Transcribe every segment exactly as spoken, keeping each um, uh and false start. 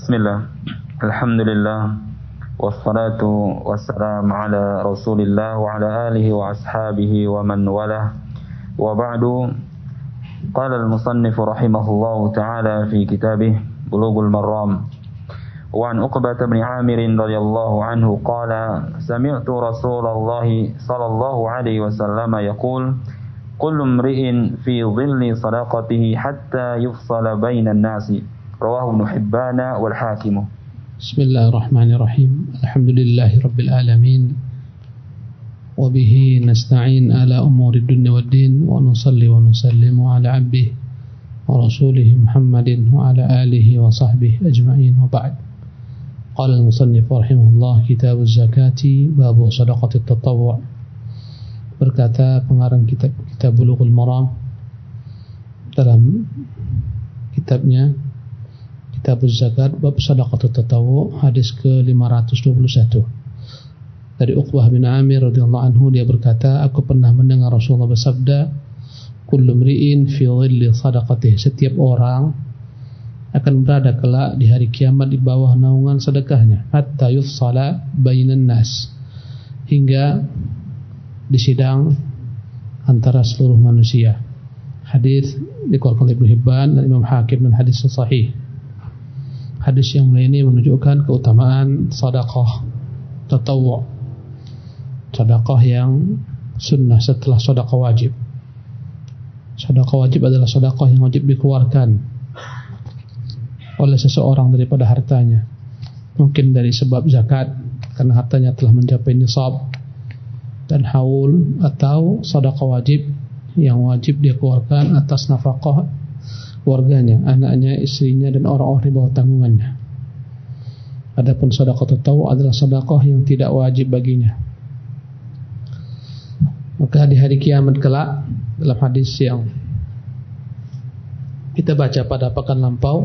Bismillah, alhamdulillah, wassalatu wassalamu ala rasulillah wa ala alihi wa ashabihi wa man walah. Wa ba'du, qala al-musannif rahimahullahu ta'ala fi kitabih Bulughul Maram, wa an Uqbah bin Amir radhiyallahu anhu qala sami'tu Rasulullah sallallahu alaihi wasallam yaqul kullu imri'in fi dhilli sadaqatihi hatta yufsala bainan nasi. Rawahu Ibnu Hibban wal Hakim. Bismillahirrahmanirrahim. Alhamdulillahi rabbil alamin. Wa bihi nasta'in ala umuri dunya waddin wa nusalli wa nusallimu ala 'abdihi wa rasulih Muhammadin wa ala alihi wa sahbihi ajma'in wa ba'd. Qala al-musannif rahimahullah kitab az-zakati bab sadaqat at-tatawwu'. Berkata pengarang kitab kitab Bulughul Maram dalam kitabnya Kitab Az-Zakat bab Shadaqatut Tatawwu' hadis ke lima ratus dua puluh satu. Dari Uqbah bin Amir radhiyallahu anhu, dia berkata, aku pernah mendengar Rasulullah bersabda, kullu mri'in fi dhilli sadaqatihi, setiap orang akan berada kelak di hari kiamat di bawah naungan sedekahnya, hatta yufsala bainan nas, hingga disidang antara seluruh manusia. Hadis dikeluarkan oleh Ibnu Hibban dan Imam Hakim dan hadis sahih. Hadis yang mulia ini menunjukkan keutamaan sedekah tatawwu', sedekah yang sunnah setelah sedekah wajib. Sedekah wajib adalah sedekah yang wajib dikeluarkan oleh seseorang daripada hartanya, mungkin dari sebab zakat karena hartanya telah mencapai nisab dan haul, atau sedekah wajib yang wajib dia keluarkan atas nafkah keluarganya, anaknya, istrinya dan orang-orang di bawah tanggungannya. Adapun sedekah tatawwu' adalah sedekah yang tidak wajib baginya. Maka di hari kiamat kelak, dalam hadis yang kita baca pada pekan lampau,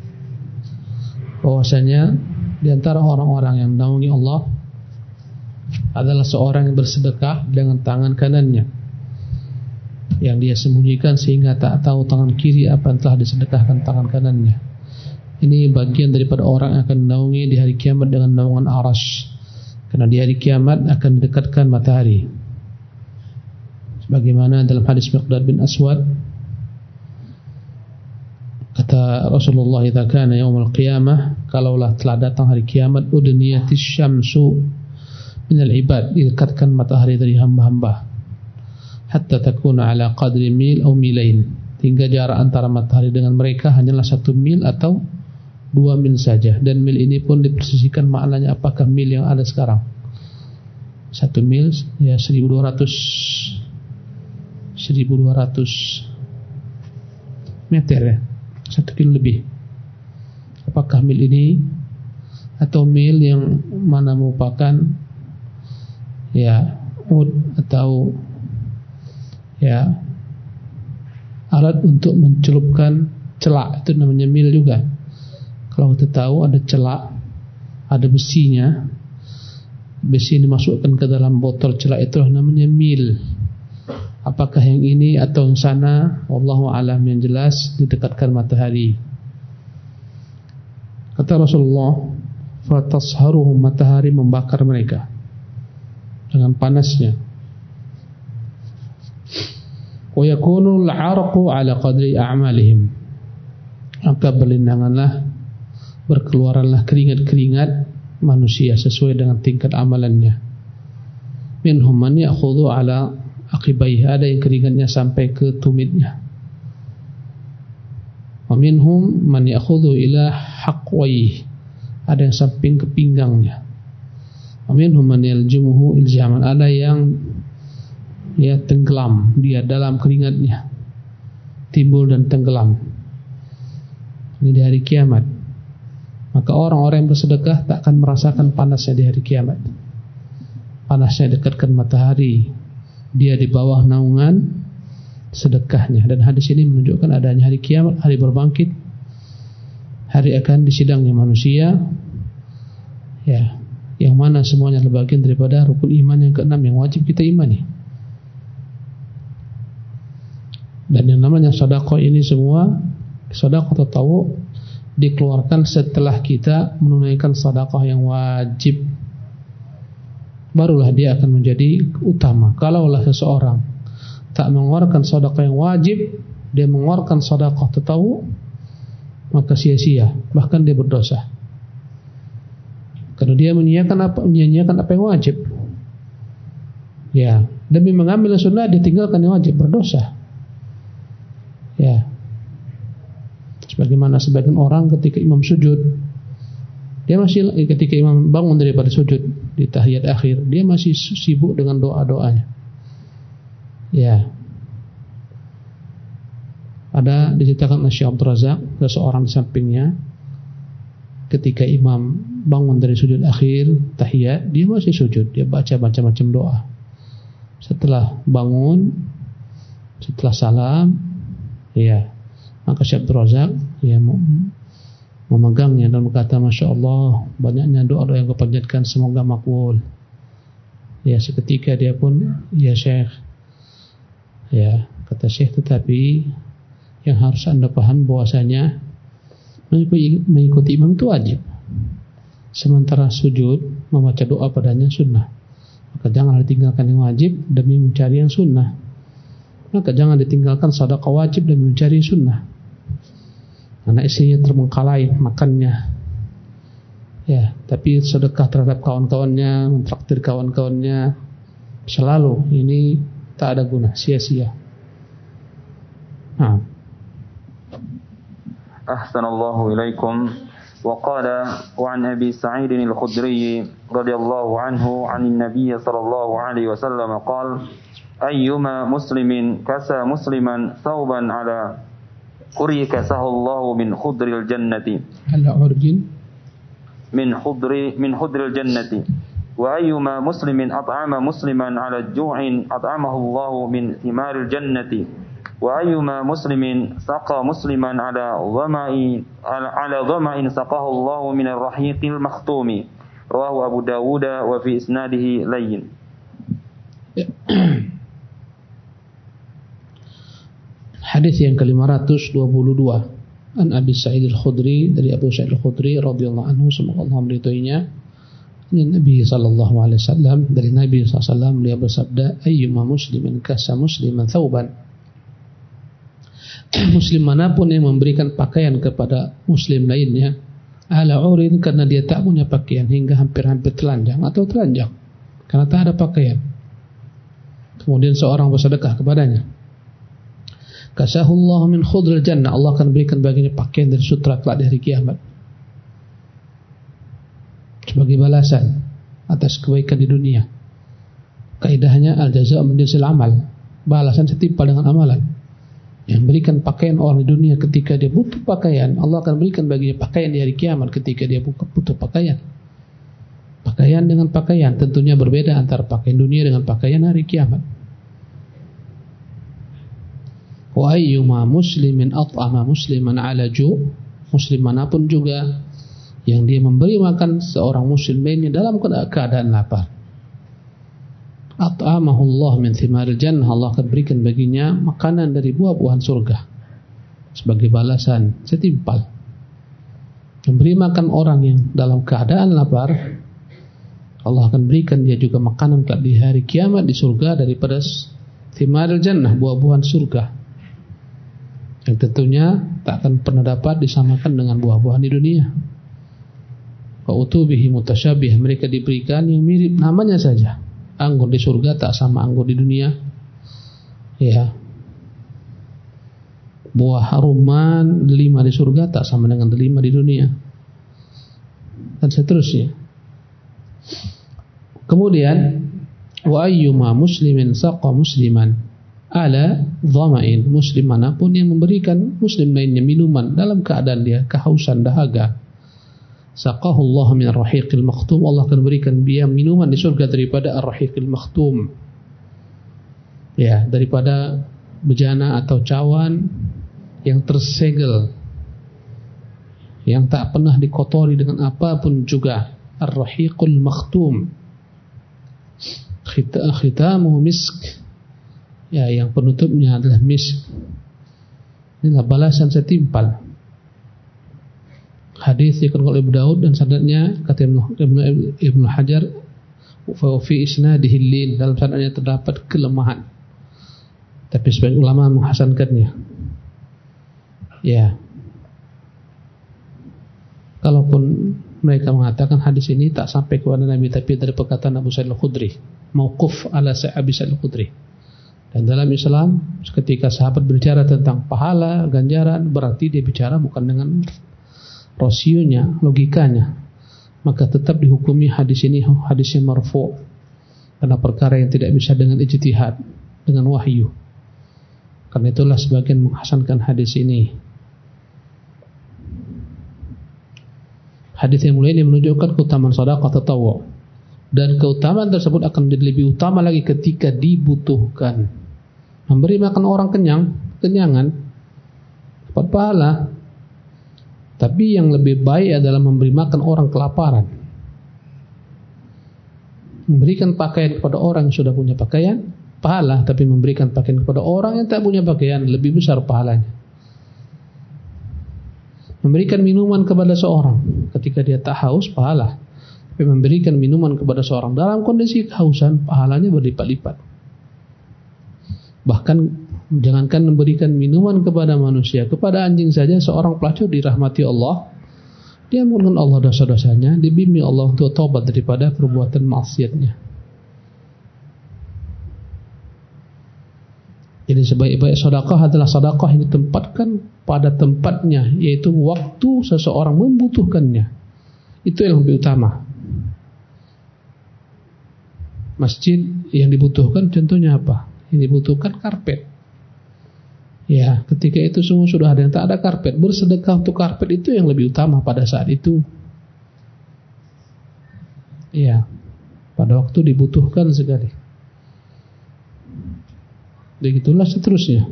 bahwasanya di antara orang-orang yang menaungi Allah adalah seorang yang bersedekah dengan tangan kanannya, yang dia sembunyikan sehingga tak tahu tangan kiri apa yang telah disedekahkan tangan kanannya. Ini bagian daripada orang yang akan menaungi di hari kiamat dengan naungan arasy, karena di hari kiamat akan didekatkan matahari. Sebagaimana dalam hadis Miqdad bin Aswad, kata Rasulullah, "Idza kana yaumul qiyamah, kalaulah telah datang hari kiamat, udniyatis syamsu minal ibad, didekatkan matahari dari hamba-hamba, hatta takuna ala qadri mil atau milain, hingga jarak antara matahari dengan mereka hanyalah satu mil atau dua mil saja." Dan mil ini pun dipersisikan maknanya apakah mil yang ada sekarang. Satu mil ya seribu dua ratus seribu dua ratus meter ya, satu kilo lebih. Apakah mil ini atau mil yang mana merupakan ya ud atau ya alat untuk mencelupkan celak, itu namanya mil juga. Kalau kita tahu ada celak, ada besinya, besi dimasukkan ke dalam botol celak, itu namanya mil. Apakah yang ini atau yang sana, wallahu a'lam. Yang jelas didekatkan matahari. Kata Rasulullah, fatasharuhum, matahari membakar mereka dengan panasnya. Wa yakunu al-'arqu 'ala qadri a'malihim, maka berlindanganlah, berkeluaranlah keringat-keringat manusia sesuai dengan tingkat amalannya. Minhum man ya'khudhu 'ala aqibaihi, ada yang keringatnya sampai ke tumitnya. Wa minhum man ya'khudhu ila haqwaihi, ada yang samping ke pinggangnya. Wa minhum man yaljumuhu iljaman, ada yang ya tenggelam dia dalam keringatnya, timbul dan tenggelam. Ini di hari kiamat. Maka orang-orang yang bersedekah tak akan merasakan panasnya di hari kiamat. Panasnya dekatkan matahari, dia di bawah naungan sedekahnya. Dan hadis ini menunjukkan adanya hari kiamat, hari berbangkit, hari akan disidangnya manusia, ya, yang mana semuanya adalah bagian daripada rukun iman yang keenam yang wajib kita imani. Dan yang namanya sedekah ini semua, sedekah tatawwu', dikeluarkan setelah kita menunaikan sedekah yang wajib, barulah dia akan menjadi utama. Kalaulah seseorang tak mengeluarkan sedekah yang wajib, dia mengeluarkan sedekah tatawwu, maka sia-sia, bahkan dia berdosa. Karena dia menyiapkan apa, menyiapkan apa yang wajib. Ya, demi mengambil sunnah dia tinggalkan yang wajib, berdosa. Ya. Sebagaimana sebagian orang ketika imam sujud, dia masih ketika imam bangun daripada sujud di tahiyat akhir, dia masih sibuk dengan doa-doanya. Ya. Ada diceritakan oleh Syekh Abdul Razak, seseorang di sampingnya, ketika imam bangun dari sujud akhir tahiyat, dia masih sujud, dia baca macam-macam doa. Setelah bangun, setelah salam, ya, maka Syekh Abdul Razak ya memegangnya dan berkata, Masya Allah, banyaknya doa-doa yang kau panjatkan, semoga makbul. Ya, seketika dia pun, ya Syekh, ya, kata Syekh, tetapi yang harus anda paham bahwasanya mengikuti, mengikuti imam itu wajib, sementara sujud membaca doa padanya sunnah. Maka jangan ditinggalkan yang wajib demi mencari yang sunnah. Maka jangan ditinggalkan sedekah wajib demi mencari sunnah. Karena istrinya terbengkalai makannya, ya, tapi sedekah terhadap kawan-kawannya, mentraktir kawan-kawannya, selalu ini tak ada guna, sia-sia. Nah. Ahsanallahu ilaikum. Wa qala wa an Abi Sa'id al-Khudri radhiyallahu anhu 'an an-nabiy sallallahu alaihi wasallam qala ayyuma muslimin kasa musliman thawban ala uryi kasahu Allah min khudril jannati ala urjin min khudri min khudril jannati wa ayyuma muslimin at'ama musliman ala ju'in at'amahu Allah min thimaril jannati wa ayyuma muslimin saqa musliman ala dhama'i ala dhama'in saqahu Allah min ar-rahiqil makhtumi rawahu Abu Dawud wa fi isnadihi layyin. Hadis yang ke lima ratus dua puluh dua, an Abi Sa'id al-Khudri, dari Abu Sa'id al-Khudri radhiyallahu anhu, semoga Allah meridhoinya, dari Nabi sallallahu alaihi wasallam, dari Nabi sallallahu alaihi wasallam beliau bersabda, ayyuma muslimin kasa musliman thawban, muslim manapun yang memberikan pakaian kepada muslim lainnya, ala urin, karena dia tak punya pakaian, hingga hampir-hampir telanjang atau telanjang karena tak ada pakaian, kemudian seorang bersedekah kepadanya, kasahullah min khudril jannah, Allah akan berikan baginya pakaian dari sutra kelak di hari kiamat sebagai balasan atas kebaikan di dunia. Kaidahnya al-jazaa' min jinsil amal, balasan setimpal dengan amalan. Yang berikan pakaian orang di dunia ketika dia butuh pakaian, Allah akan berikan baginya pakaian di hari kiamat ketika dia butuh pakaian. Pakaian dengan pakaian tentunya berbeda antara pakaian dunia dengan pakaian hari kiamat. Wa ayyuma muslimin at'ama musliman ala ju', muslim manapun juga yang dia memberi makan seorang muslim lainnya dalam keadaan lapar, at'amahu Allah min thimaril jannah, Allah akan berikan baginya makanan dari buah-buahan surga sebagai balasan setimpal. Memberi makan orang yang dalam keadaan lapar, Allah akan berikan dia juga makanan kelak di hari kiamat di surga daripada thimaril jannah, buah-buahan surga, yang tentunya tak akan pernah dapat disamakan dengan buah-buahan di dunia. Wa utubihi mutasyabih, mereka diberikan yang mirip namanya saja. Anggur di surga tak sama anggur di dunia, ya. Buah rumman delima di surga tak sama dengan delima di dunia, dan seterusnya. Kemudian wa ayyuma muslimin saqa musliman ala dhama'in, muslim manapun yang memberikan muslim lainnya minuman dalam keadaan dia kehausan dahaga, saqahu Allah min ar-rahiqil maktum, Allah akan berikan dia minuman di surga daripada ar-rahiqil maktum, ya, daripada bejana atau cawan yang tersegel, yang tak pernah dikotori dengan apapun juga. Ar-rahiqul maktum, khitamuhu misk, ya, yang penutupnya adalah misk. Inilah balasan setimpal. Hadis dikutip oleh Abu Daud dan sanadnya kata Ibnu Ibnu Hajar fa fi isnadihi lin, dalam sanadnya terdapat kelemahan. Tapi sebagian ulama menghasankannya. Ya. Kalaupun mereka mengatakan hadis ini tak sampai kepada Nabi tapi dari perkataan Abu Sa'id Al-Khudri, mauquf ala Abu Sa'id Al-Khudri. Dan dalam Islam ketika sahabat berbicara tentang pahala, ganjaran, berarti dia bicara bukan dengan rasionya, logikanya, maka tetap dihukumi hadis ini hadis yang marfu' karena perkara yang tidak bisa dengan ijtihad, dengan wahyu. Karena itulah sebagian menghasankan hadis ini. Hadis yang mulia ini menunjukkan keutamaan sedekah tatawwu, dan keutamaan tersebut akan menjadi lebih utama lagi ketika dibutuhkan. Memberi makan orang kenyang, kenyangan, dapat pahala. Tapi yang lebih baik adalah memberi makan orang kelaparan. Memberikan pakaian kepada orang yang sudah punya pakaian, pahala. Tapi memberikan pakaian kepada orang yang tak punya pakaian, lebih besar pahalanya. Memberikan minuman kepada seorang ketika dia tak haus, pahala. Tapi memberikan minuman kepada seorang dalam kondisi kehausan, pahalanya berlipat-lipat. Bahkan jangankan memberikan minuman kepada manusia, kepada anjing saja seorang pelacur dirahmati Allah. Dia mengenal Allah dosa-dosanya, dibimbing Allah untuk taubat daripada perbuatan maksiatnya. Jadi sebaik-baik sedekah adalah sedekah yang ditempatkan pada tempatnya, yaitu waktu seseorang membutuhkannya. Itu yang lebih utama. Masjid yang dibutuhkan contohnya apa? Yang dibutuhkan karpet. Ya, ketika itu semua sudah ada yang tak ada karpet, bersedekah untuk karpet itu yang lebih utama pada saat itu. Ya, pada waktu dibutuhkan sekali. Begitulah seterusnya.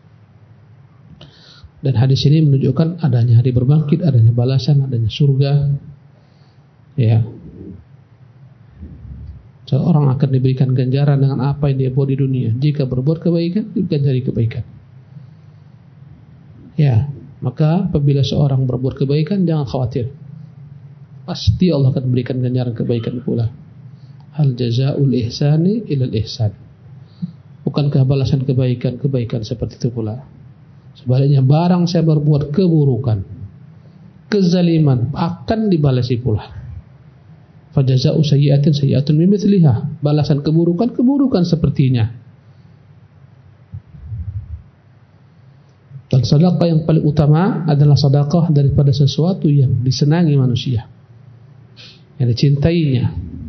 Dan hadis ini menunjukkan adanya hari berbangkit, adanya balasan, adanya surga. Ya. Seorang akan diberikan ganjaran dengan apa yang dia buat di dunia. Jika berbuat kebaikan, diganjari kebaikan. Ya, maka apabila seorang berbuat kebaikan, jangan khawatir. Pasti Allah akan berikan ganjaran kebaikan pula. Hal jazaa'ul ihsani ilal ihsan. Bukankah balasan kebaikan kebaikan seperti itu pula? Sebaliknya, barang saya berbuat keburukan, kezaliman, akan dibalasi pula. Fajaza'u sayyi'atin sayyi'atun mimithliha. Balasan keburukan keburukan sepertinya. Dan sedekah yang paling utama adalah sedekah daripada sesuatu yang disenangi manusia, yang dicintainya.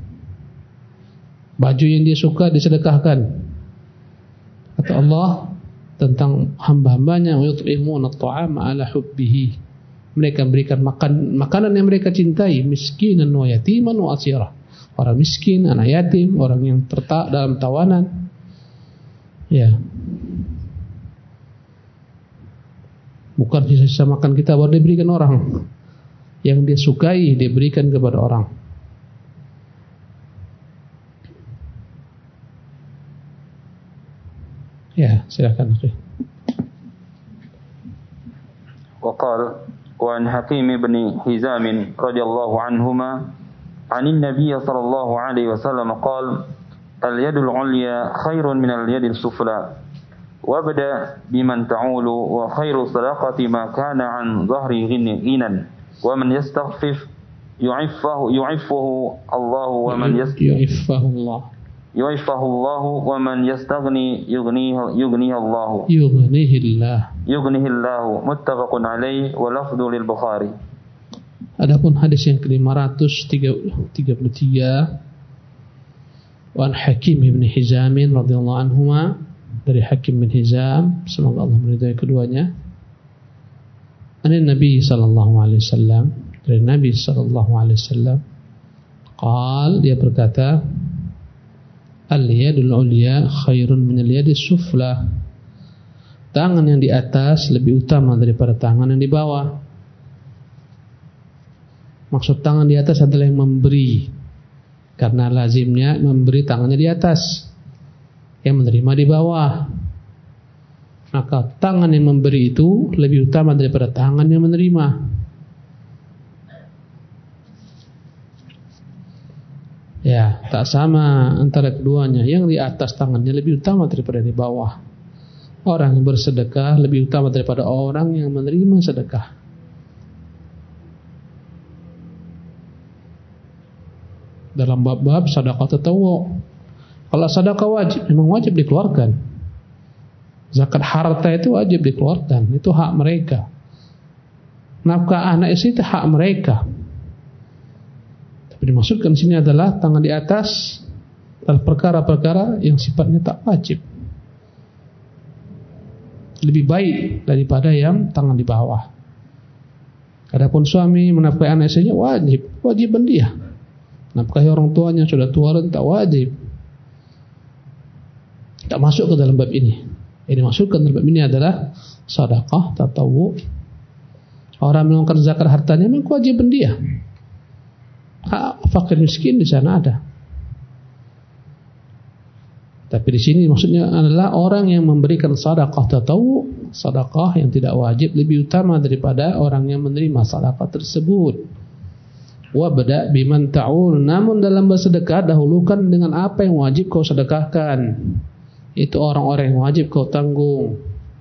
Baju yang dia suka disedekahkan. Kata Allah tentang hamba-hambanya, wa yut'imuna at-ta'ama 'ala hubbihi. Mereka berikan makan makanan yang mereka cintai, miskinan wa yatiman wa asira. Orang miskin, anak yatim, orang yang tertak dalam tawanan. Ya. Bukan sisa-sisa makan kita baru diberikan orang. Yang dia sukai dia berikan kepada orang. Ya, silakan. Waqal wa an Hakim bin Hizam radhiyallahu anhuma an an-nabiy sallallahu alaihi wasallam qala al-yadul 'ulya khairun min al-yadis sufla wabda biman ta'ulu wa khairu sadaqati ma kana 'an dhahri ghinan wa man yastaghfif yu'iffahu yu'iffahu Allah wa man yu'iffahu Allah yu'iffahu Allah wa man yastaghni yughnihi yughnihi Allah yughnihi Allah yughnihi Allah muttafaqun alaih wa lafdhu lil Bukhari. Adapun hadis yang ke lima ratus tiga puluh tiga wa an Hakim bin Hizam radhiyallahu anhuma, dari Hakim bin Hizam, semoga Allah meridai keduanya. An Nabi sallallahu alaihi wasallam, dari Nabi sallallahu alaihi wasallam, qal, dia berkata, al-yadul ulya khairun min al-yadis sufla. Tangan yang di atas lebih utama daripada tangan yang di bawah. Maksud tangan di atas adalah yang memberi, karena lazimnya memberi tangannya di atas, yang menerima di bawah. Maka tangan yang memberi itu lebih utama daripada tangan yang menerima. Ya, tak sama antara keduanya. Yang di atas tangannya lebih utama daripada di bawah. Orang yang bersedekah lebih utama daripada orang yang menerima sedekah. Dalam bab-bab sedekah tatawwu. Kalau sedekah wajib, memang wajib dikeluarkan. Zakat harta itu wajib dikeluarkan, itu hak mereka. Nafkah anak istri itu hak mereka. Tapi dimaksudkan di sini adalah tangan di atas adalah perkara-perkara yang sifatnya tak wajib. Lebih baik daripada yang tangan di bawah. Adapun suami menafkahi anak istrinya wajib, wajiban dia. Nafkahi orang tuanya sudah tua renta wajib. Tak masuk ke dalam bab ini. Yang dimasukkan dalam bab ini adalah sedekah tatawwu. Orang mengeluarkan zakat hartanya memang kewajiban dia. Hak fakir miskin di sana ada. Tapi di sini maksudnya adalah orang yang memberikan sedekah tatawwu, sedekah yang tidak wajib lebih utama daripada orang yang menerima sedekah tersebut. Wa bada biman ta'ul, namun dalam bersedekah dahulukan dengan apa yang wajib kau sedekahkan. Itu orang-orang yang wajib kau tanggung.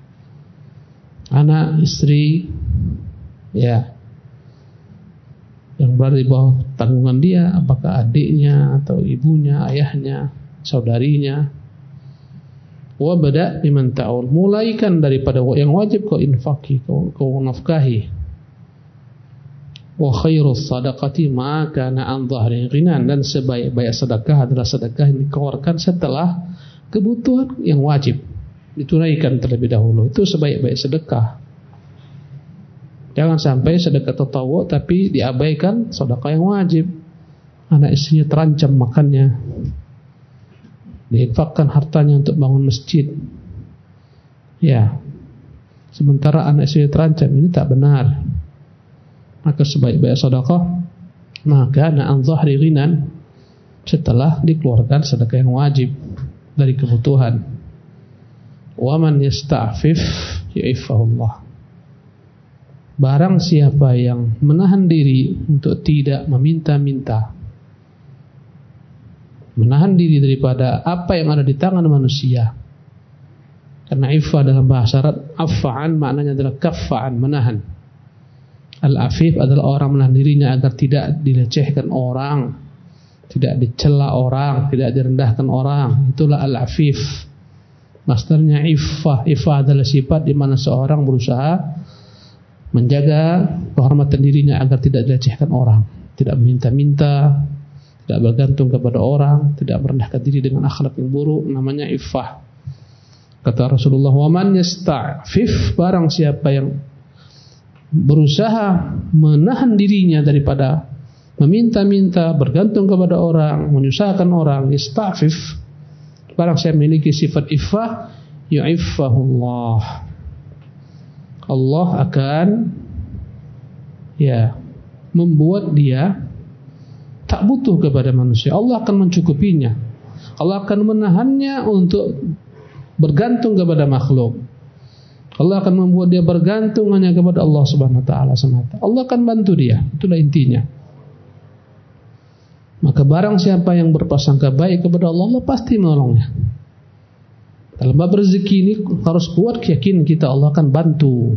Anak, istri, ya, yang berada di bawah tanggungan dia, apakah adiknya atau ibunya, ayahnya, saudarinya. Wa bada biman ta'ul, mulaikan daripada yang wajib kau infaki, kau, kau nafkahi. Wa khairus sadaqati ma kana an dhahri ghinan, dan sebaik-baik sedekah adalah sedekah yang dikeluarkan setelah kebutuhan yang wajib ditunaikan terlebih dahulu. Itu sebaik-baik sedekah. Jangan sampai sedekah tatawwu tapi diabaikan sedekah yang wajib. Anak istrinya terancam makannya, diinfakkan hartanya untuk bangun masjid. Ya, sementara anak istrinya terancam, ini tak benar. Maka sebaik-baik sedekah maka na'an dhahri ghinan, setelah dikeluarkan sedekah yang wajib dari kebutuhan. Wa man yasta'fif yu'iffahullah. Barang siapa yang menahan diri untuk tidak meminta-minta, menahan diri daripada apa yang ada di tangan manusia. Karena iffah dalam bahasa Arab, affa'an maknanya adalah kaffa'an, menahan. Al-afif adalah orang menahan dirinya agar tidak dilecehkan orang, tidak dicela orang, tidak direndahkan orang. Itulah al-afif. Masdarnya iffah. Iffah adalah sifat di mana seorang berusaha menjaga kehormatan dirinya agar tidak dilecehkan orang, tidak meminta-minta, tidak bergantung kepada orang, tidak merendahkan diri dengan akhlak yang buruk. Namanya iffah. Kata Rasulullah, wa man yasta'fif, barang siapa yang berusaha menahan dirinya daripada meminta-minta, bergantung kepada orang, menyusahkan orang, yasta'fif, barang siapa memiliki sifat iffah, yu'iffahullah, Allah akan ya membuat dia tak butuh kepada manusia. Allah akan mencukupinya. Allah akan menahannya untuk bergantung kepada makhluk. Allah akan membuat dia bergantung hanya kepada Allah Subhanahu wa taala semata. Allah akan bantu dia. Itulah intinya. Maka barang siapa yang berprasangka baik kepada Allah, Allah pasti menolongnya. Dalam bab rezeki ini harus kuat keyakinan kita, Allah akan bantu.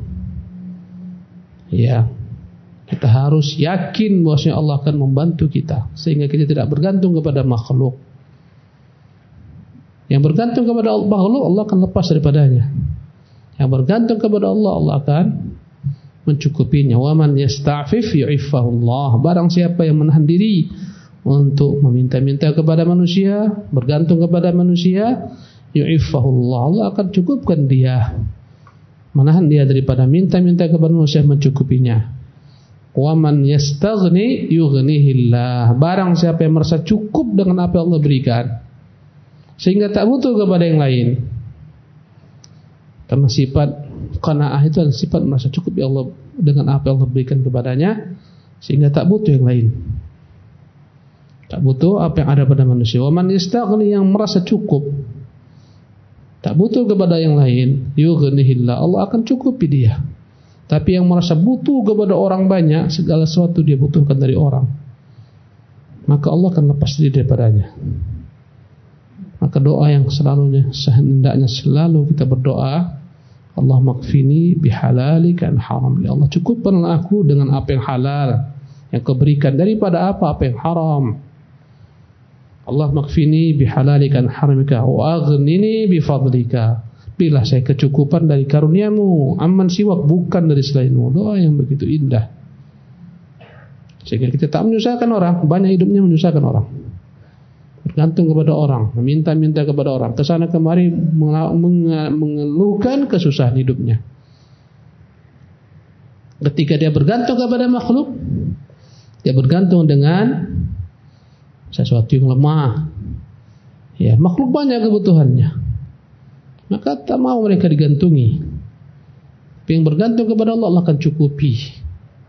Ya, kita harus yakin bahwasanya Allah akan membantu kita sehingga kita tidak bergantung kepada makhluk. Yang bergantung kepada makhluk, Allah akan lepas daripadanya. Yang bergantung kepada Allah, Allah akan mencukupinya. Wa man yasta'fif yu'iffahullah. Barang siapa yang menahan diri untuk meminta-minta kepada manusia, bergantung kepada manusia, yu'iffahullah, Allah akan cukupkan dia. Menahan dia daripada minta-minta kepada manusia, mencukupinya. Wa man yastaghni yughnihillah. Barang siapa yang merasa cukup dengan apa yang Allah berikan sehingga tak butuh kepada yang lain. Karena sifat qanaah itu adalah sifat merasa cukup ya Allah dengan apa yang Allah berikan kepadanya sehingga tak butuh yang lain. Tak butuh apa yang ada pada manusia. Wa man yastaghni, yang merasa cukup, tak butuh kepada yang lain, yughnihillah, Allah akan cukupi dia. Tapi yang merasa butuh kepada orang banyak, segala sesuatu dia butuhkan dari orang. maka Allah akan lepas diri daripadanya. Maka doa yang selalunya sehendaknya selalu kita berdoa, Allah makfini bihalalika an haram. Ya Allah, cukupkanlah aku dengan apa yang halal yang Kau berikan daripada apa-apa yang haram. Allah makfini bihalalika an haramika wa aghnini bifadlika. Berilah saya kecukupan dari karuniamu, amman siwak, bukan dari selainmu. Doa yang begitu indah, sehingga kita tak menyusahkan orang. Banyak hidupnya menyusahkan orang, bergantung kepada orang, meminta-minta kepada orang, kesana kemari mengeluhkan kesusahan hidupnya. Ketika dia bergantung kepada makhluk, dia bergantung dengan sesuatu yang lemah. Ya, makhluk banyak kebutuhannya, maka tak mau mereka digantungi. Tapi yang bergantung kepada Allah, Allah akan cukupi.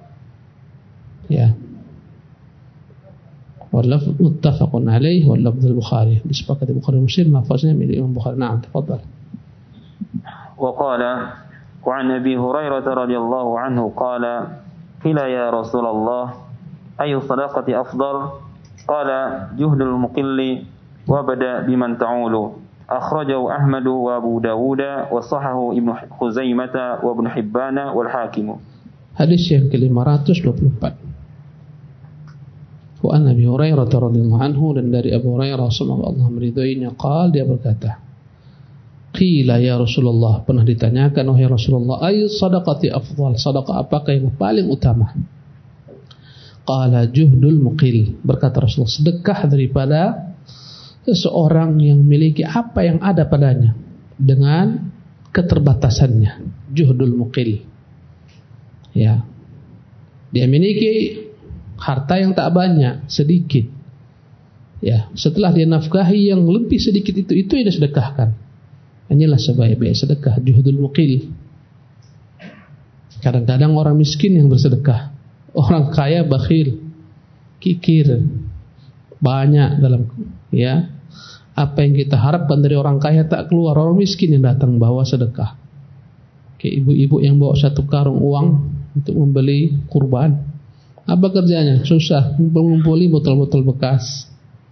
Ya. Wal-lafz muttafaqun alaih wal lafz al-Bukhari. Disepakati Bukhari Muslim, lafaznya milik Imam Bukhari. Naam, tafadhal. Wa qala wa an Abi Hurairah radhiyallahu anhu qala qila ya Rasulullah ayu sadaqati afdal? Qala juhdul muqilli wa bada biman ta'ulu. Akhrajahu Ahmad wa Abu Dawud wa sahahu Ibnu Khuzaimah wa Ibnu Hibban wal Hakim. Hadis yang ke lima ratus dua puluh empat. Wa an Abi Hurairah radhiyallahu anhu, dan dari Abu Hurairah semoga Allah meridhoinya, qala, dia berkata, qila ya Rasulullah, pernah ditanyakan wahai Rasulullah, ayu sadaqati afdal? Sedekah apakah yang paling utama? Qala juhdul muqil. Berkata Rasulullah, sedekah daripada seseorang yang memiliki apa yang ada padanya dengan keterbatasannya. Juhdul muqil. Ya. Dia memiliki harta yang tak banyak, sedikit. Ya, setelah dia nafkahi yang lebih sedikit itu, itu yang disedekahkan. Inilah sebaik-baik sedekah, juhdul muqil. Kadang-kadang orang miskin yang bersedekah, orang kaya bakhil, kikir, banyak dalam, ya, apa yang kita harapkan dari orang kaya tak keluar, orang miskin yang datang bawa sedekah. Kayak ibu-ibu yang bawa satu karung uang untuk membeli kurban. Apa kerjanya? Susah, mengumpuli botol-botol bekas.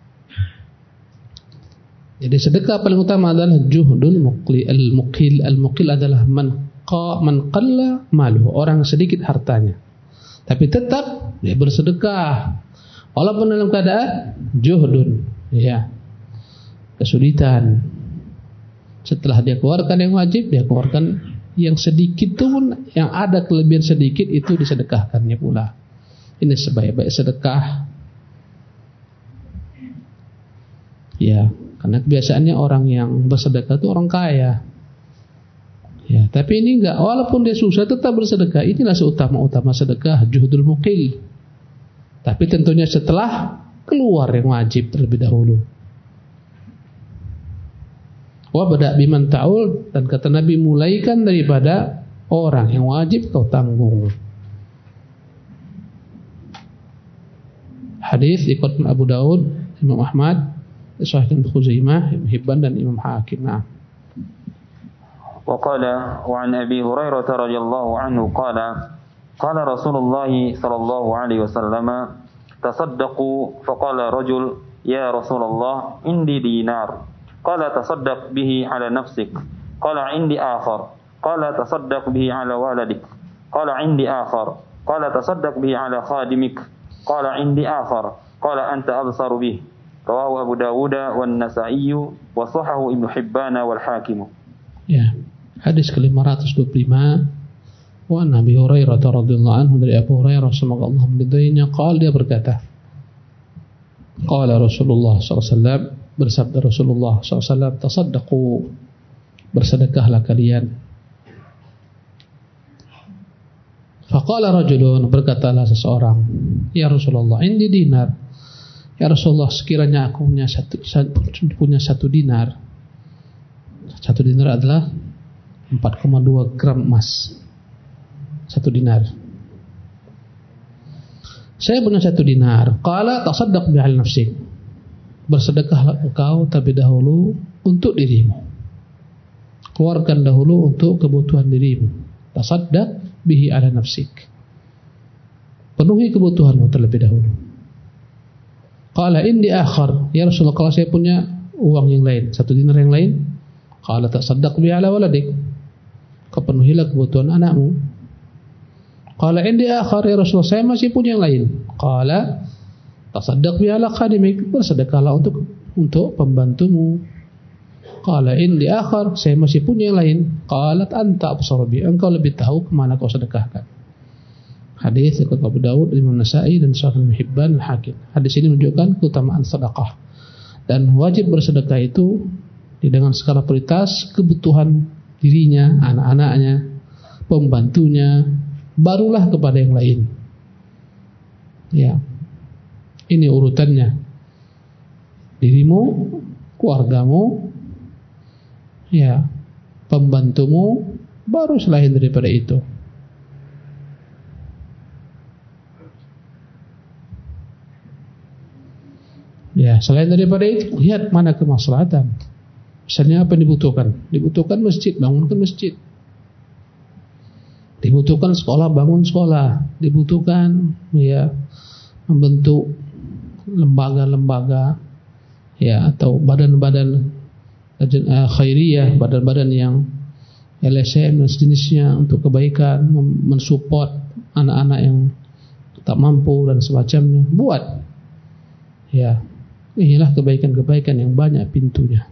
Jadi sedekah paling utama adalah juhdul muqil. Al-muqil, al-muqil adalah man qa man qalla maluhu, orang sedikit hartanya, tapi tetap dia bersedekah walaupun dalam keadaan juhdun, ya, kesulitan. Setelah dia keluarkan yang wajib, dia keluarkan yang sedikit pun, yang ada kelebihan sedikit itu disedekahkannya pula. Ini sebaik-baik sedekah. Ya, karena kebiasaannya orang yang bersedekah itu orang kaya. Ya, tapi ini enggak, walaupun dia susah tetap bersedekah. Inilah seutama-utama sedekah, juhdul muqil. Tapi tentunya setelah keluar yang wajib terlebih dahulu. Wa bada biman ta'ul, dan kata Nabi, mulaikan daripada orang yang wajib kau tanggung. Hadis dikutip Abu Daud, Imam Ahmad, Sahih Ibnu Khuzaimah, Ibnu Hibban dan Imam Hakim. Nah. Wa qala wa an Abi Hurairah radhiyallahu anhu qala qala Rasulullah sallallahu alaihi wasallam tasaddaqu faqala rajul ya Rasulullah indi dinar qala tasaddaq bihi ala nafsik qala indi akhar qala tasaddaq bihi ala waladik qala indi akhar qala tasaddaq bihi ala khadimik qala indi akhar qala anta absaru bihi. Rawahu Abu Dawud wan Nasa'i wa sahahu Ibnu Hibban wal Hakim. Ya. Hadis ke lima ratus dua puluh lima. Wa Nabi Hurairah radhiyallahu anhu, dari Abu Hurairah semoga Allah meridhoinya, qala, dia berkata, qala Rasulullah sallallahu alaihi wasallam, bersabda Rasulullah sallallahu alaihi wasallam, tasaddaqu, bersedekahlah kalian. Faqala rajulun, berkatalah seseorang, ya Rasulullah, indi dinar. Ya Rasulullah, sekiranya aku punya satu, punya satu dinar. Satu dinar adalah empat koma dua gram emas. Satu dinar. Saya punya satu dinar. Qala tasaddaq bi al nafsik. Bersedekahlah engkau terlebih dahulu untuk dirimu. Keluarkan dahulu untuk kebutuhan dirimu. Tasaddaq bihi ala nafsik. Penuhi kebutuhanmu terlebih dahulu. Qala indi akhar, ya Rasulullah, kalau saya punya uang yang lain, satu dinar yang lain. Qala tasaddaq bi ala waladik, kepenuhilah kebutuhan anakmu. Qala indi akhar, ya Rasulullah, saya masih punya yang lain. Qala tasaddaq bi ala khadimik, bersedekahlah untuk untuk pembantumu. Qala indi akhar, saya masih punya yang lain. Qalat anta absar bi, engkau lebih tahu kemana kau sedekahkan. Hadis riwayat Abu Dawud, Imam Nasa'i dan Sahih Ibnu Hibban, Al-Hakim. Hadis ini menunjukkan keutamaan sedekah. Dan wajib bersedekah itu dengan skala prioritas kebutuhan dirinya, anak-anaknya, pembantunya, barulah kepada yang lain. Ya. Ini urutannya. Dirimu, keluargamu, ya, pembantumu, baru selain daripada itu. Ya, selain daripada itu, lihat mana kemaslahatan. Misalnya apa yang dibutuhkan? Dibutuhkan masjid, bangunkan masjid. Dibutuhkan sekolah, bangun sekolah. Dibutuhkan, ya, membentuk lembaga-lembaga, ya, atau badan-badan uh, khairiyah, badan-badan yang L S M dan sejenisnya untuk kebaikan, mensupport anak-anak yang tak mampu dan semacamnya. Buat, ya. Inilah kebaikan-kebaikan yang banyak pintunya.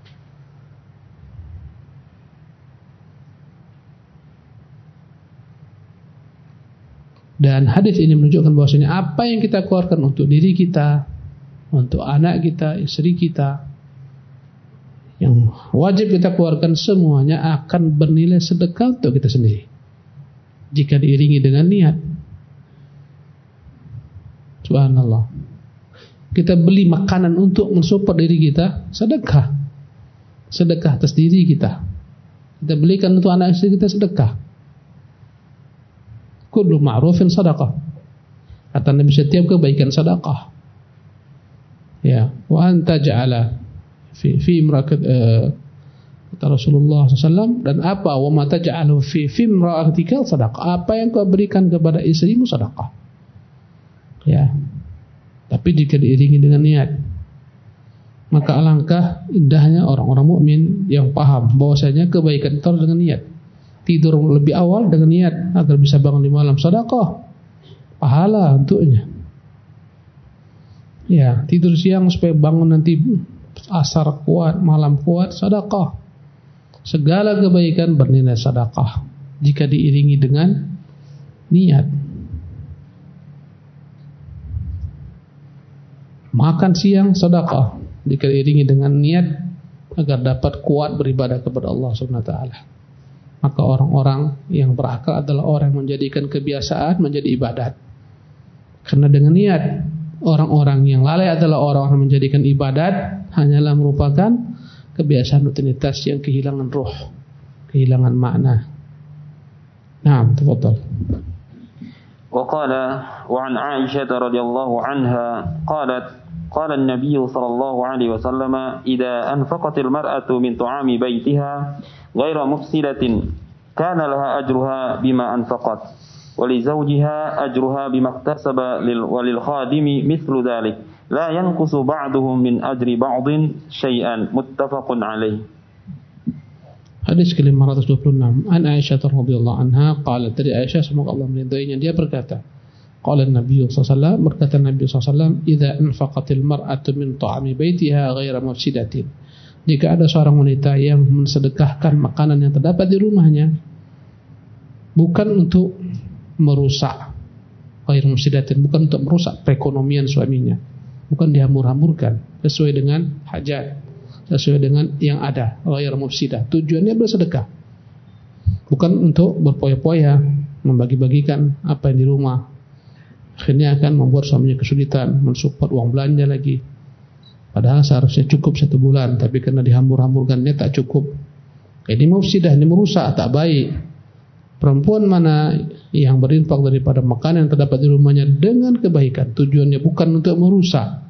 Dan hadis ini menunjukkan bahwasanya apa yang kita keluarkan untuk diri kita, untuk anak kita, istri kita, yang wajib kita keluarkan semuanya akan bernilai sedekah untuk kita sendiri, jika diiringi dengan niat. Subhanallah. Kita beli makanan untuk mensupport diri kita, sedekah. Sedekah atas diri kita. Kita belikan untuk anak istri kita, sedekah. Kullu ma'rufin sadaqah. Kata Nabi, setiap kebaikan sedekah. Ya, wa anta ja'ala fi fi imrakat uh, kata Rasulullah sallallahu alaihi wasallam, dan apa wa ma taj'alu fi fi imra'atika sadaqah. Apa yang kau berikan kepada istrimu sedekah. Ya. Tapi jika diiringi dengan niat, maka alangkah indahnya orang-orang mukmin yang paham bahwasanya kebaikan itu dengan niat. Tidur lebih awal dengan niat agar bisa bangun di malam, sedekah, pahala untuknya. Ya, tidur siang supaya bangun nanti asar kuat, malam kuat, sedekah. Segala kebaikan bernilai sedekah jika diiringi dengan niat. Makan siang sedekah jika diiringi dengan niat agar dapat kuat beribadah kepada Allah Subhanahu wa taala. Maka orang-orang yang berakal adalah orang yang menjadikan kebiasaan menjadi ibadat. Karena dengan niat, orang-orang yang lalai adalah orang-orang yang menjadikan ibadat hanyalah merupakan kebiasaan rutinitas yang kehilangan ruh, kehilangan makna. Naam, tafadhal. وقال وعن عائشة رضي الله عنها قالت قال النبي صلى الله عليه وسلم إذا أنفقت المرأة من طعام بيتها غير مفسدة كان لها أجرها بما أنفقت ولزوجها أجرها بما اكتسب وللخادم مثل ذلك لا ينقص بعضهم من أجر بعض شيئا متفق عليه. Hadis ke lima ratus dua puluh enam. An Aisyah radhiyallahu anha qalat, dari Aisyah semoga Allah meridainya, dia berkata, qala Nabi sallallahu alaihi wasallam, berkata Nabi sallallahu alaihi wasallam, idza anfaqatil mar'atu min ta'ami baitiha ghaira mufsidatin. Jika ada seorang wanita yang mensedekahkan makanan yang terdapat di rumahnya bukan untuk merusak, ghaira mufsidatin, bukan untuk merusak perekonomian suaminya, bukan dihambur-hamburkan, sesuai dengan hajat, sesuai dengan yang ada, ghair mufsidah. Tujuannya bersedekah, bukan untuk berpoya-poya membagi-bagikan apa yang di rumah. Akhirnya akan membuat suaminya kesulitan mensupport uang belanja lagi, padahal seharusnya cukup satu bulan, tapi karena dihambur-hamburkannya tak cukup. Ini mufsidah, ini merusak, tak baik. Perempuan mana yang berinfak daripada makanan yang terdapat di rumahnya dengan kebaikan, tujuannya bukan untuk merusak,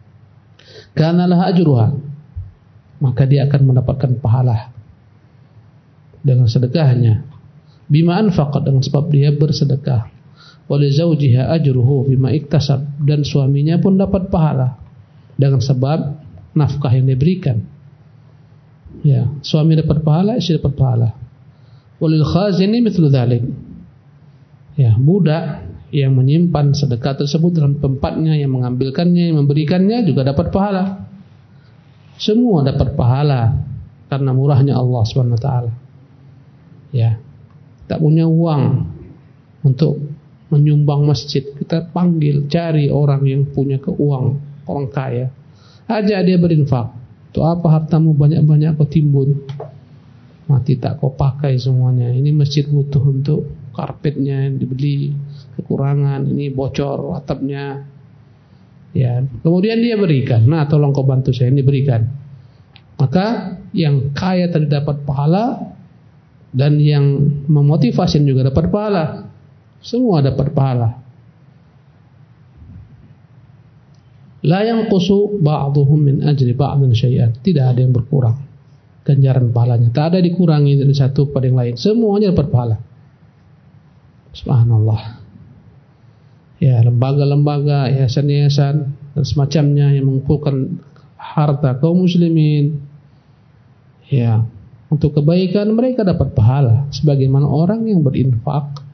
kana laha ajruha, maka dia akan mendapatkan pahala dengan sedekahnya. Bima anfaqat, dengan sebab dia bersedekah. Wa li zawjiha ajruhu bima iktasab, dan suaminya pun dapat pahala dengan sebab nafkah yang diberikan. Ya, suami dapat pahala, istri dapat pahala. Walil khazini mithlu dzalik. Ya, budak yang menyimpan sedekah tersebut dalam tempatnya, yang mengambilkannya, yang memberikannya juga dapat pahala. Semua dapat pahala karena murahnya Allah Subhanahu wa taala. Ya. Tak punya uang untuk menyumbang masjid, kita panggil, cari orang yang punya keuang, orang kaya. Ajak dia berinfak. Untuk apa hartamu banyak-banyak kau timbun? Mati tak kau pakai semuanya. Ini masjid butuh untuk karpetnya yang dibeli, kekurangan, ini bocor atapnya. Ya, kemudian dia berikan. Nah, tolong kau bantu saya, ini berikan. Maka yang kaya tadi dapat pahala, dan yang memotivasi juga dapat pahala. Semua dapat pahala. La yanqusu ba'dhum min ajri ba'dhin syai'an. Tidak ada yang berkurang ganjaran pahalanya. Tak ada dikurangi dari satu pada yang lain. Semuanya dapat pahala. Subhanallah. Ya, lembaga-lembaga, yayasan-yayasan dan semacamnya yang mengumpulkan harta kaum muslimin, ya, untuk kebaikan, mereka dapat pahala sebagaimana orang yang berinfak.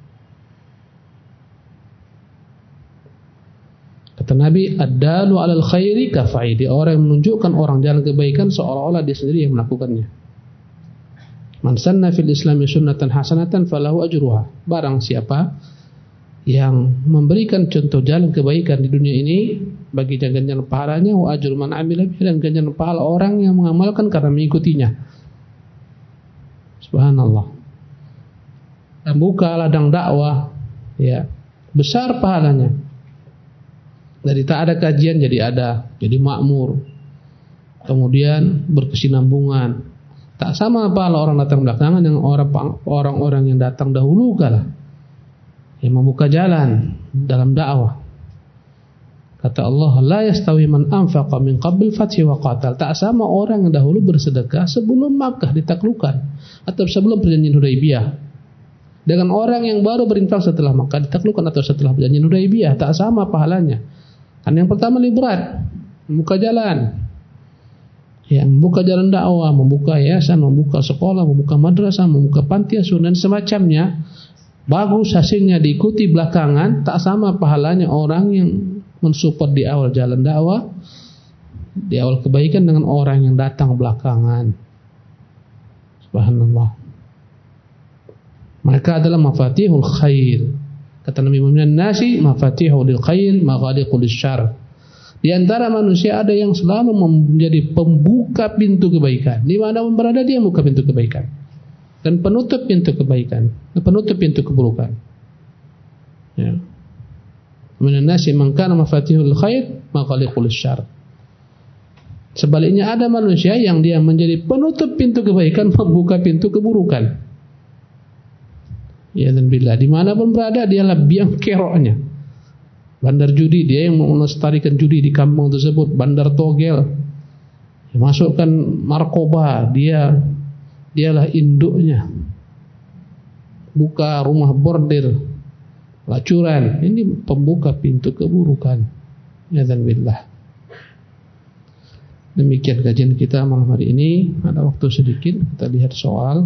Kata Nabi, ad-dalu 'alal khairi kafa'ili. Orang yang menunjukkan orang jalan kebaikan seolah-olah dia sendiri yang melakukannya. Man sanna fil islami sunnatan hasanatan falahu ajruha. Barang siapa yang memberikan contoh jalan kebaikan di dunia ini, bagi ganjaran pahalanya, wa ajru man 'amila bihi, dan ganjaran pahala orang yang mengamalkan karena mengikutinya. Subhanallah. Dan buka ladang dakwah, ya, besar pahalanya. Dari tak ada kajian jadi ada, jadi makmur. Kemudian berkesinambungan. Tak sama pahala orang datang belakangan dengan orang-orang yang datang dahulu kala, yang membuka jalan dalam dakwah. Kata Allah, la yastawi man anfaqa min qabl fathi wa qatal. Tak sama orang yang dahulu bersedekah sebelum Makkah ditaklukkan atau sebelum perjanjian Hudaibiyah, dengan orang yang baru berinfak setelah Makkah ditaklukkan atau setelah perjanjian Hudaibiyah. Tak sama pahalanya. Karena yang pertama lebih berat, membuka jalan, ya, membuka jalan dakwah, membuka yayasan, membuka sekolah, membuka madrasah, membuka panti asuhan dan semacamnya. Bagus hasilnya, diikuti belakangan. Tak sama pahalanya orang yang mensupport di awal jalan dakwah, di awal kebaikan, dengan orang yang datang belakangan. Subhanallah. Mereka adalah mafatihul khair. Kata Nabi Muhammad, nasi mafatihul khair maghaliqul syarr. Di antara manusia ada yang selalu menjadi pembuka pintu kebaikan. Di mana pun berada dia membuka pintu kebaikan dan penutup pintu kebaikan, dan penutup pintu keburukan. Ya. Minan nasi man kana mafatihul khair maghaliqul syarr. Sebaliknya ada manusia yang dia menjadi penutup pintu kebaikan, membuka pintu keburukan. Ya, dan bila dimanapun berada dialah biang keroknya. Bandar judi, dia yang melestarikan judi di kampung tersebut. Bandar togel, ya, masukkan narkoba, dia dialah induknya. Buka rumah bordir, lacuran, ini pembuka pintu keburukan. Ya, dan billah. Demikian kajian kita malam hari ini. Ada waktu sedikit, kita lihat soal.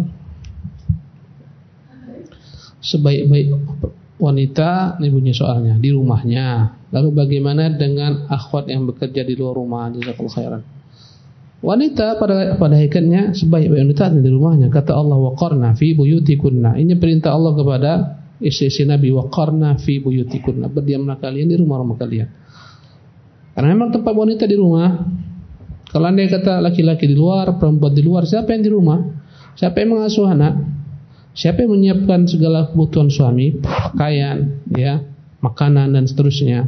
Sebaik-baik wanita, ini bunyi soalnya, di rumahnya. Lalu bagaimana dengan akhwat yang bekerja di luar rumah? Jazakallahu khairan. Wanita pada pada hakikatnya sebaik-baik wanita di rumahnya. Kata Allah, waqarna fi buyutikunna. Ini perintah Allah kepada istri-istri Nabi, waqarna fi buyutikunna. Berdiamlah kalian di rumah-rumah kalian. Karena memang tempat wanita di rumah. Kalau anda kata laki-laki di luar, perempuan di luar, siapa yang di rumah? Siapa yang mengasuh anak? Siapa yang menyiapkan segala kebutuhan suami, pakaian, ya, makanan dan seterusnya?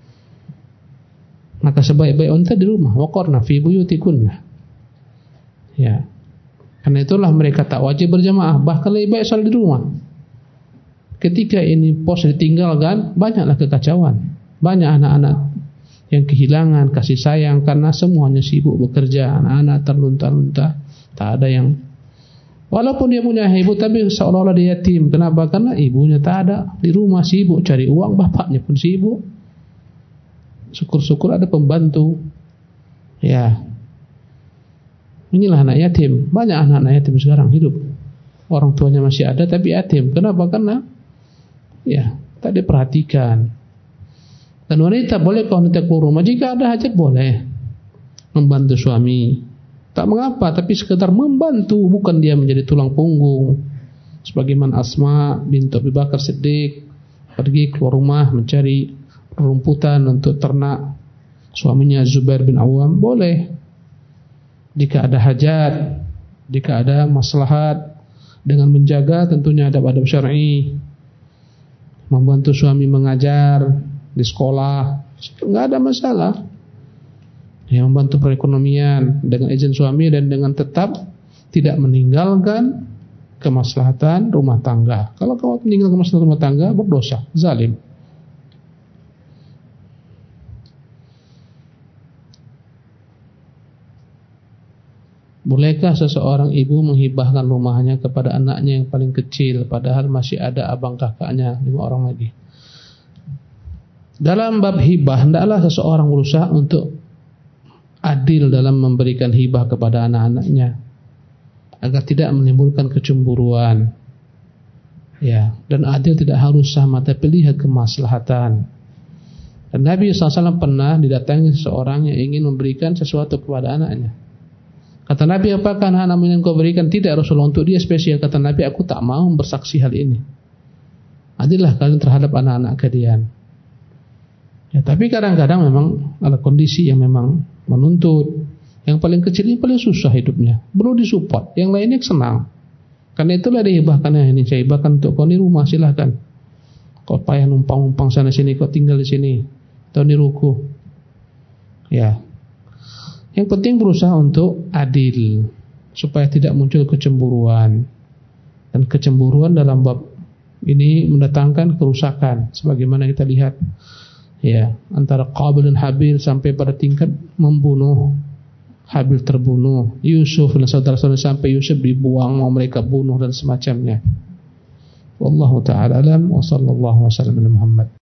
Maka sebaik-baik wanita di rumah. Waqarna fi buyutikunna. Ya. Karena itulah mereka tak wajib berjamaah, bahkan lebih baik salat di rumah. Ketika ini pos ditinggalkan, banyaklah kekacauan. Banyak anak-anak yang kehilangan kasih sayang karena semuanya sibuk bekerja, anak-anak terlunta-lunta, tak ada yang. Walaupun dia punya ibu, tapi seolah-olah dia yatim. Kenapa? Karena ibunya tak ada, di rumah sibuk cari uang, bapaknya pun sibuk. Syukur-syukur ada pembantu. Ya. Inilah anak yatim. Banyak anak-anak yatim sekarang hidup. Orang tuanya masih ada tapi yatim. Kenapa? Karena ya, tak diperhatikan. Dan wanita boleh kalau wanita keluar rumah jika ada hajat boleh membantu suami. Tak mengapa, tapi sekedar membantu, bukan dia menjadi tulang punggung. Sebagaimana Asma bintu Abu Bakar Siddiq pergi keluar rumah mencari rumputan untuk ternak suaminya Zubair bin Awam, boleh. Jika ada hajat, jika ada maslahat, dengan menjaga tentunya adab-adab syar'i, membantu suami mengajar di sekolah, enggak ada masalah. Yang membantu perekonomian dengan izin suami dan dengan tetap tidak meninggalkan kemaslahatan rumah tangga. Kalau kau meninggalkan kemaslahatan rumah tangga, berdosa, zalim. Bolehkah seseorang ibu menghibahkan rumahnya kepada anaknya yang paling kecil padahal masih ada abang kakaknya lima orang lagi? Dalam bab hibah, hendaklah seseorang berusaha untuk adil dalam memberikan hibah kepada anak-anaknya agar tidak menimbulkan kecemburuan. Ya, dan adil tidak harus sama tapi lihat kemaslahatan. Dan Nabi shallallahu alaihi wasallam pernah didatangi seseorang yang ingin memberikan sesuatu kepada anaknya. Kata Nabi, apakah anak-anakmu yang kau berikan? Tidak Rasulullah, untuk dia spesial. Kata Nabi, aku tak mau bersaksi hal ini. Adillah kalian terhadap anak-anak kalian. Ya, tapi kadang-kadang memang ada kondisi yang memang menuntut. Yang paling kecil ini paling susah hidupnya, perlu disupport. Yang lainnya senang. Karena itulah dihibahkan, yang ini saya hibahkan untuk kau di rumah, silahkan. Kau payah numpang-numpang sana sini, kau tinggal di sini, atau di ruku. Ya. Yang penting berusaha untuk adil supaya tidak muncul kecemburuan. Dan kecemburuan dalam bab ini mendatangkan kerusakan sebagaimana kita lihat ya, antara Qabil dan Habil sampai pada tingkat membunuh. Habil terbunuh, Yusuf dan saudara-saudara sampai Yusuf dibuang, mau mereka bunuh dan semacamnya. Wallahu ta'ala alam wa sallallahu wasallam ala Muhammad.